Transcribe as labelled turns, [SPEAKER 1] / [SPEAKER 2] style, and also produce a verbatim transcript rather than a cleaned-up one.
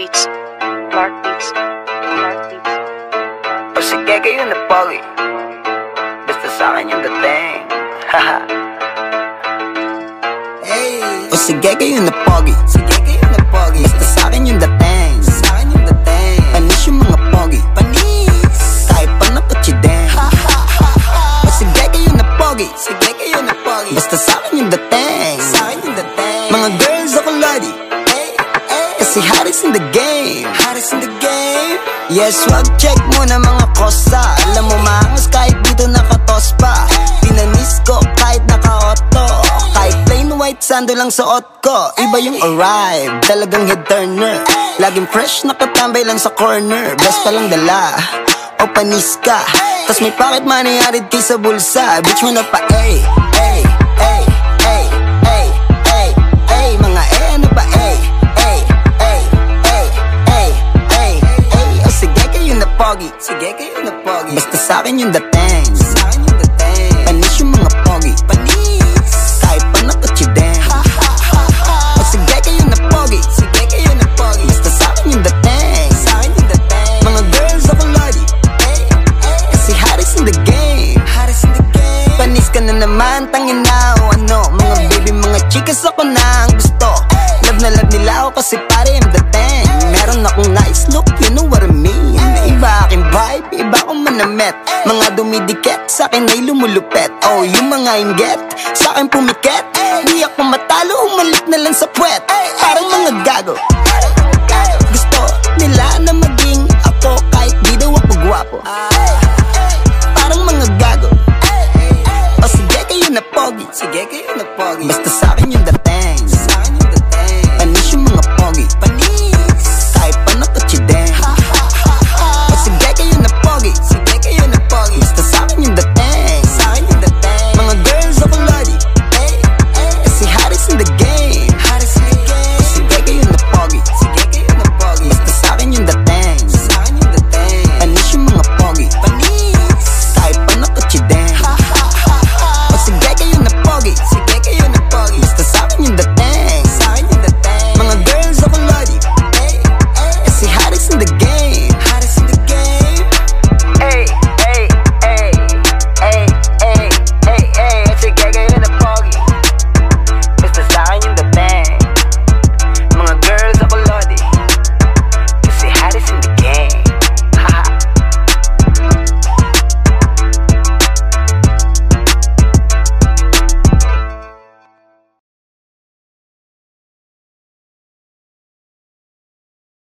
[SPEAKER 1] Beats, Mark Beats, Mark Beats.
[SPEAKER 2] O sige kayo na pogi, basta sa'kin yung dating. Haha. Hey. O sige kayo na pogi, sige kayo na pogi, basta sa'kin yung dating. Sa'kin yung dating. Panis yung mga pogi, panis. Kahit pa napatsideng. O sige kayo na pogi, sige kayo na pogi, basta sa'kin yung dating. Sa'kin yung dating. Mga girls ako lodi, kasi Harris in the game, Harris in the game. Yes, wag check muna mga kosa. Alam mo maangas kahit dito nakatos pa. Pinanis ko kahit naka-auto, kahit plain white sando lang suot ko. Iba yung arrive, talagang head turner. Laging fresh, nakatambay lang sa corner. Best pa lang dala, o panis ka. Tas may pocket money arid kay sa bulsa. Bitch mo na pa, ay, ay, ay, ay, ay, ay, ay. Mga eh, ano ba, ay, ay, ay, ay, ay, ay, ay. O sige kayo na pogi, sige kayo na pogi, basta sa'kin yung dating. Sa'kin yung dating. Panis yung mga pogi, panis. Kahit pa nakatsideng. O sige kayo na pogi, sige kayo na pogi, basta sa'kin yung dating. Sa'kin yung dating. Mga girls ako lodi, kasi Harris in the game, Harris in the game. Panis ka na naman, tangin na o ano. Mga baby, mga chikas ako na ang gusto. Love na love nila ako kasi pare yung dating. Meron akong nice look, you know what I mean. Iba aking vibe, iba akong manamet. Mga dumidikit, sa'kin ay lumulupet. Oh, yung mga inget, sa'kin pumikit. Di ako matalo, umalik na lang sa puwet. Parang mga gago, gusto nila na maging ako kahit di daw ako gwapo. Parang mga gago. O sige kayo na pogi, sige kayo na pogi, basta